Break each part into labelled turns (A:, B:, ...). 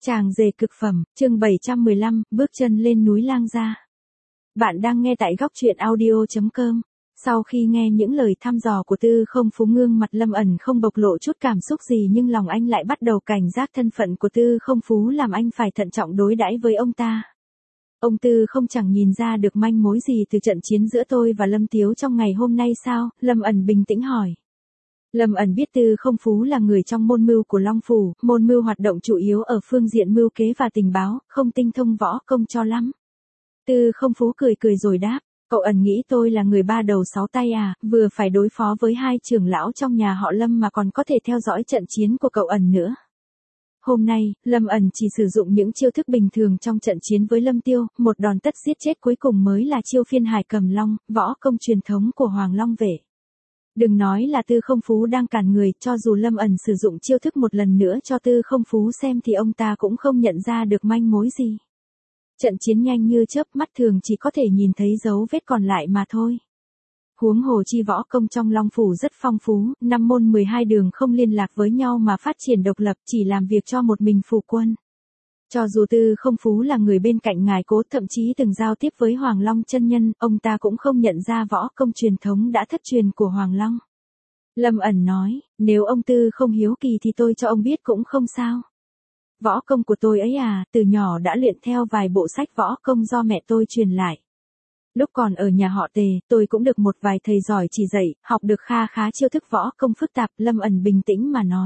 A: Tràng Dề Cực Phẩm, chương 715, bước chân lên núi Lang Gia. Bạn đang nghe tại góc truyện audio.com. Sau khi nghe những lời thăm dò của Tư Không Phú, gương mặt Lâm ẩn không bộc lộ chút cảm xúc gì, nhưng lòng anh lại bắt đầu cảnh giác. Thân phận của Tư Không Phú làm anh phải thận trọng đối đãi với ông ta. Ông Tư không chẳng nhìn ra được manh mối gì từ trận chiến giữa tôi và Lâm Tiếu trong ngày hôm nay sao? Lâm ẩn bình tĩnh hỏi. Lâm ẩn biết Tư Không Phú là người trong môn mưu của Long Phủ, môn mưu hoạt động chủ yếu ở phương diện mưu kế và tình báo, không tinh thông võ công cho lắm. Tư Không Phú cười cười rồi đáp, cậu ẩn nghĩ tôi là người ba đầu sáu tay à, vừa phải đối phó với hai trưởng lão trong nhà họ Lâm mà còn có thể theo dõi trận chiến của cậu ẩn nữa. Hôm nay, Lâm ẩn chỉ sử dụng những chiêu thức bình thường trong trận chiến với Lâm Tiêu, một đòn tất giết chết cuối cùng mới là chiêu phiên hải cầm long, võ công truyền thống của Hoàng Long Vệ. Đừng nói là Tư Không Phú đang cản người, cho dù Lâm ẩn sử dụng chiêu thức một lần nữa cho Tư Không Phú xem thì ông ta cũng không nhận ra được manh mối gì. Trận chiến nhanh như chớp, mắt thường chỉ có thể nhìn thấy dấu vết còn lại mà thôi. Huống hồ chi võ công trong Long Phủ rất phong phú, 5 môn 12 đường không liên lạc với nhau mà phát triển độc lập, chỉ làm việc cho một mình phủ quân. Cho dù Tư Không Phú là người bên cạnh ngài Cố, thậm chí từng giao tiếp với Hoàng Long chân nhân, ông ta cũng không nhận ra võ công truyền thống đã thất truyền của Hoàng Long. Lâm ẩn nói, nếu ông Tư không hiếu kỳ thì tôi cho ông biết cũng không sao. Võ công của tôi ấy à, từ nhỏ đã luyện theo vài bộ sách võ công do mẹ tôi truyền lại. Lúc còn ở nhà họ Tề, tôi cũng được một vài thầy giỏi chỉ dạy, học được kha khá chiêu thức võ công phức tạp. Lâm ẩn bình tĩnh mà nói.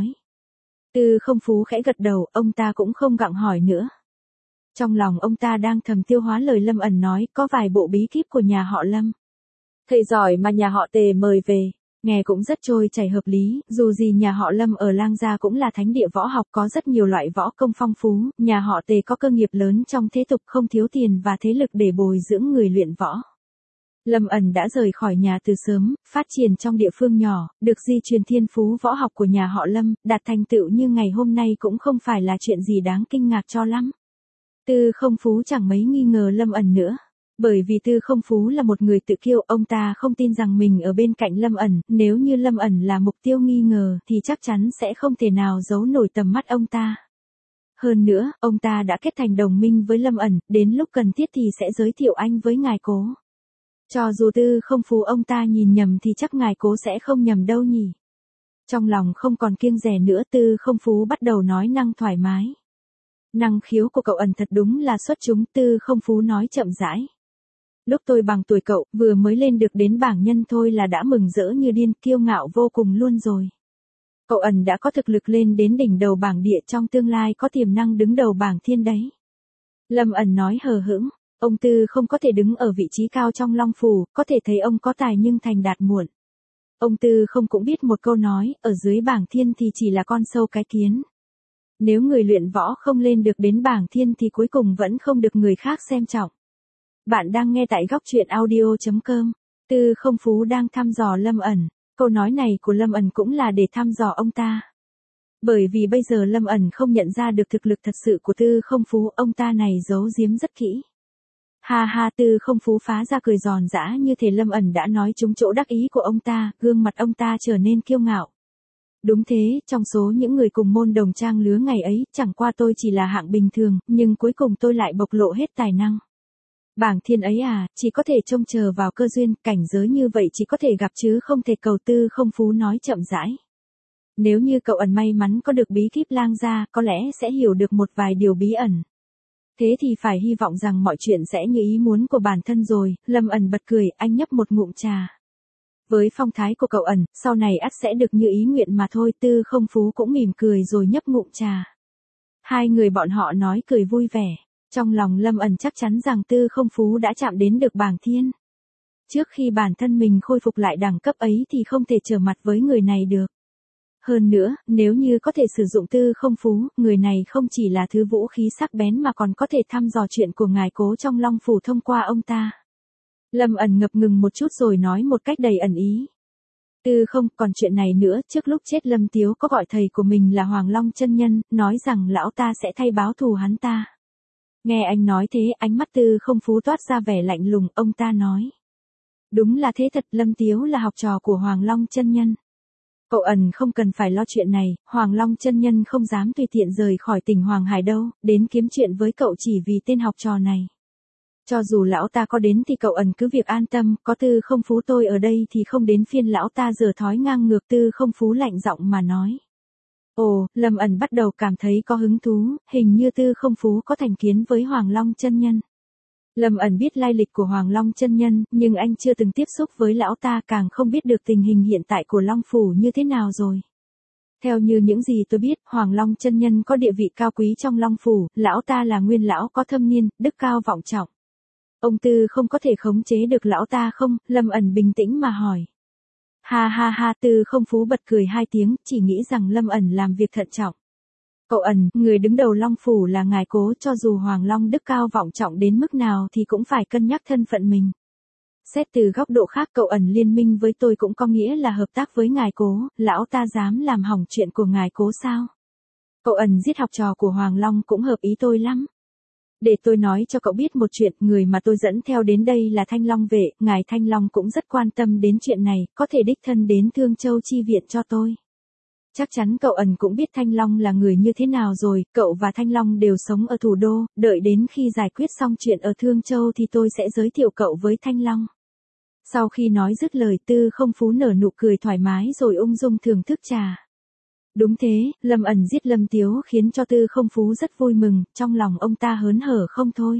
A: Tư Không Phú khẽ gật đầu, ông ta cũng không gặng hỏi nữa. Trong lòng ông ta đang thầm tiêu hóa lời Lâm ẩn nói, có vài bộ bí kíp của nhà họ Lâm. Thầy giỏi mà nhà họ Tề mời về, nghe cũng rất trôi chảy hợp lý, dù gì nhà họ Lâm ở Lang Gia cũng là thánh địa võ học, có rất nhiều loại võ công phong phú, nhà họ Tề có cơ nghiệp lớn trong thế tục, không thiếu tiền và thế lực để bồi dưỡng người luyện võ. Lâm ẩn đã rời khỏi nhà từ sớm, phát triển trong địa phương nhỏ, được di truyền thiên phú võ học của nhà họ Lâm, đạt thành tựu như ngày hôm nay cũng không phải là chuyện gì đáng kinh ngạc cho lắm. Tư Không Phú chẳng mấy nghi ngờ Lâm ẩn nữa. Bởi vì Tư Không Phú là một người tự kiêu, ông ta không tin rằng mình ở bên cạnh Lâm ẩn, nếu như Lâm ẩn là mục tiêu nghi ngờ thì chắc chắn sẽ không thể nào giấu nổi tầm mắt ông ta. Hơn nữa, ông ta đã kết thành đồng minh với Lâm ẩn, đến lúc cần thiết thì sẽ giới thiệu anh với ngài Cố. Cho dù Tư Không Phú ông ta nhìn nhầm thì chắc ngài Cố sẽ không nhầm đâu nhỉ. Trong lòng không còn kiêng dè nữa, Tư Không Phú bắt đầu nói năng thoải mái. Năng khiếu của cậu ẩn thật đúng là xuất chúng, Tư Không Phú nói chậm rãi. Lúc tôi bằng tuổi cậu, vừa mới lên được đến bảng nhân thôi là đã mừng rỡ như điên, kiêu ngạo vô cùng luôn rồi. Cậu ẩn đã có thực lực lên đến đỉnh đầu bảng địa, trong tương lai có tiềm năng đứng đầu bảng thiên đấy. Lâm ẩn nói hờ hững, ông Tư không có thể đứng ở vị trí cao trong Long Phủ, có thể thấy ông có tài nhưng thành đạt muộn. Ông Tư không cũng biết một câu nói, ở dưới bảng thiên thì chỉ là con sâu cái kiến. Nếu người luyện võ không lên được đến bảng thiên thì cuối cùng vẫn không được người khác xem trọng. Bạn đang nghe tại góc truyện audio.com. Tư Không Phú đang thăm dò Lâm ẩn. Câu nói này của Lâm ẩn cũng là để thăm dò ông ta. Bởi vì bây giờ Lâm ẩn không nhận ra được thực lực thật sự của Tư Không Phú, ông ta này giấu giếm rất kỹ. Ha ha, Tư Không Phú phá ra cười giòn giã như thể Lâm ẩn đã nói trúng chỗ đắc ý của ông ta, gương mặt ông ta trở nên kiêu ngạo. Đúng thế, trong số những người cùng môn đồng trang lứa ngày ấy, chẳng qua tôi chỉ là hạng bình thường, nhưng cuối cùng tôi lại bộc lộ hết tài năng. Bảng thiên ấy à, chỉ có thể trông chờ vào cơ duyên, cảnh giới như vậy chỉ có thể gặp chứ không thể cầu. Tư Không Phú nói chậm rãi. Nếu như cậu ẩn may mắn có được bí kíp Lang Gia, có lẽ sẽ hiểu được một vài điều bí ẩn. Thế thì phải hy vọng rằng mọi chuyện sẽ như ý muốn của bản thân rồi. Lâm ẩn bật cười, anh nhấp một ngụm trà. Với phong thái của cậu ẩn, sau này ắt sẽ được như ý nguyện mà thôi. Tư Không Phú cũng mỉm cười rồi nhấp ngụm trà. Hai người bọn họ nói cười vui vẻ. Trong lòng Lâm ẩn chắc chắn rằng Tư Không Phú đã chạm đến được bảng thiên. Trước khi bản thân mình khôi phục lại đẳng cấp ấy thì không thể trở mặt với người này được. Hơn nữa, nếu như có thể sử dụng Tư Không Phú, người này không chỉ là thứ vũ khí sắc bén mà còn có thể thăm dò chuyện của ngài Cố trong Long Phủ thông qua ông ta. Lâm ẩn ngập ngừng một chút rồi nói một cách đầy ẩn ý. Tư không, còn chuyện này nữa, trước lúc chết Lâm Tiếu có gọi thầy của mình là Hoàng Long chân nhân, nói rằng lão ta sẽ thay báo thù hắn ta. Nghe anh nói thế, ánh mắt Tư Không Phú toát ra vẻ lạnh lùng, ông ta nói. Đúng là thế thật, Lâm Tiếu là học trò của Hoàng Long chân nhân. Cậu ẩn không cần phải lo chuyện này, Hoàng Long chân nhân không dám tùy tiện rời khỏi tỉnh Hoàng Hải đâu, đến kiếm chuyện với cậu chỉ vì tên học trò này. Cho dù lão ta có đến thì cậu ẩn cứ việc an tâm, có Tư Không Phú tôi ở đây thì không đến phiên lão ta giở thói ngang ngược. Tư Không Phú lạnh giọng mà nói. Ồ, Lâm ẩn bắt đầu cảm thấy có hứng thú, hình như Tư Không Phú có thành kiến với Hoàng Long chân nhân. Lâm ẩn biết lai lịch của Hoàng Long chân nhân, nhưng anh chưa từng tiếp xúc với lão ta, càng không biết được tình hình hiện tại của Long Phủ như thế nào rồi. Theo như những gì tôi biết, Hoàng Long chân nhân có địa vị cao quý trong Long Phủ, lão ta là nguyên lão có thâm niên, đức cao vọng trọng. Ông Tư không có thể khống chế được lão ta không? Lâm ẩn bình tĩnh mà hỏi. Ha ha ha, Tư Không Phú bật cười hai tiếng, chỉ nghĩ rằng Lâm ẩn làm việc thận trọng. Cậu ẩn, người đứng đầu Long Phủ là ngài Cố, cho dù Hoàng Long đức cao vọng trọng đến mức nào thì cũng phải cân nhắc thân phận mình. Xét từ góc độ khác, cậu ẩn liên minh với tôi cũng có nghĩa là hợp tác với ngài Cố, lão ta dám làm hỏng chuyện của ngài Cố sao? Cậu ẩn giết học trò của Hoàng Long cũng hợp ý tôi lắm. Để tôi nói cho cậu biết một chuyện, người mà tôi dẫn theo đến đây là Thanh Long vệ, ngài Thanh Long cũng rất quan tâm đến chuyện này, có thể đích thân đến Thương Châu chi viện cho tôi. Chắc chắn cậu ẩn cũng biết Thanh Long là người như thế nào rồi, cậu và Thanh Long đều sống ở thủ đô, đợi đến khi giải quyết xong chuyện ở Thương Châu thì tôi sẽ giới thiệu cậu với Thanh Long. Sau khi nói dứt lời, Tư Không Phú nở nụ cười thoải mái rồi ung dung thưởng thức trà. Đúng thế, Lâm ẩn giết Lâm Tiếu khiến cho Tư Không Phú rất vui mừng, trong lòng ông ta hớn hở không thôi.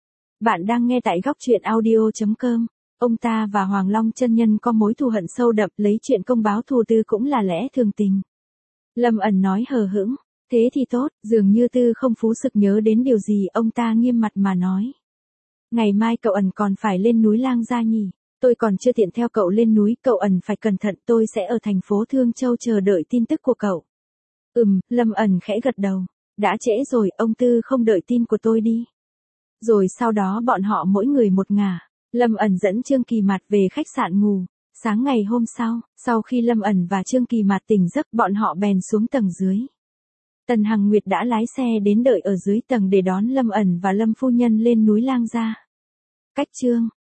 A: Bạn đang nghe tại góc truyện audio.com. Ông ta và Hoàng Long chân nhân có mối thù hận sâu đậm, lấy chuyện công báo thù Tư cũng là lẽ thường tình. Lâm ẩn nói hờ hững, thế thì tốt, dường như Tư Không Phú sực nhớ đến điều gì, ông ta nghiêm mặt mà nói. Ngày mai cậu ẩn còn phải lên núi Lang Gia nhỉ, tôi còn chưa tiện theo cậu lên núi, cậu ẩn phải cẩn thận, tôi sẽ ở thành phố Thương Châu chờ đợi tin tức của cậu. Lâm ẩn khẽ gật đầu, đã trễ rồi, ông Tư không đợi tin của tôi đi. Rồi sau đó bọn họ mỗi người một ngả, Lâm ẩn dẫn Trương Kỳ Mạt về khách sạn ngủ. Sáng ngày hôm sau khi Lâm ẩn và Trương Kỳ Mạt tỉnh giấc, bọn họ bèn xuống tầng dưới. Tần Hằng Nguyệt đã lái xe đến đợi ở dưới tầng để đón Lâm ẩn và Lâm phu nhân lên núi Lang Gia. Cách chương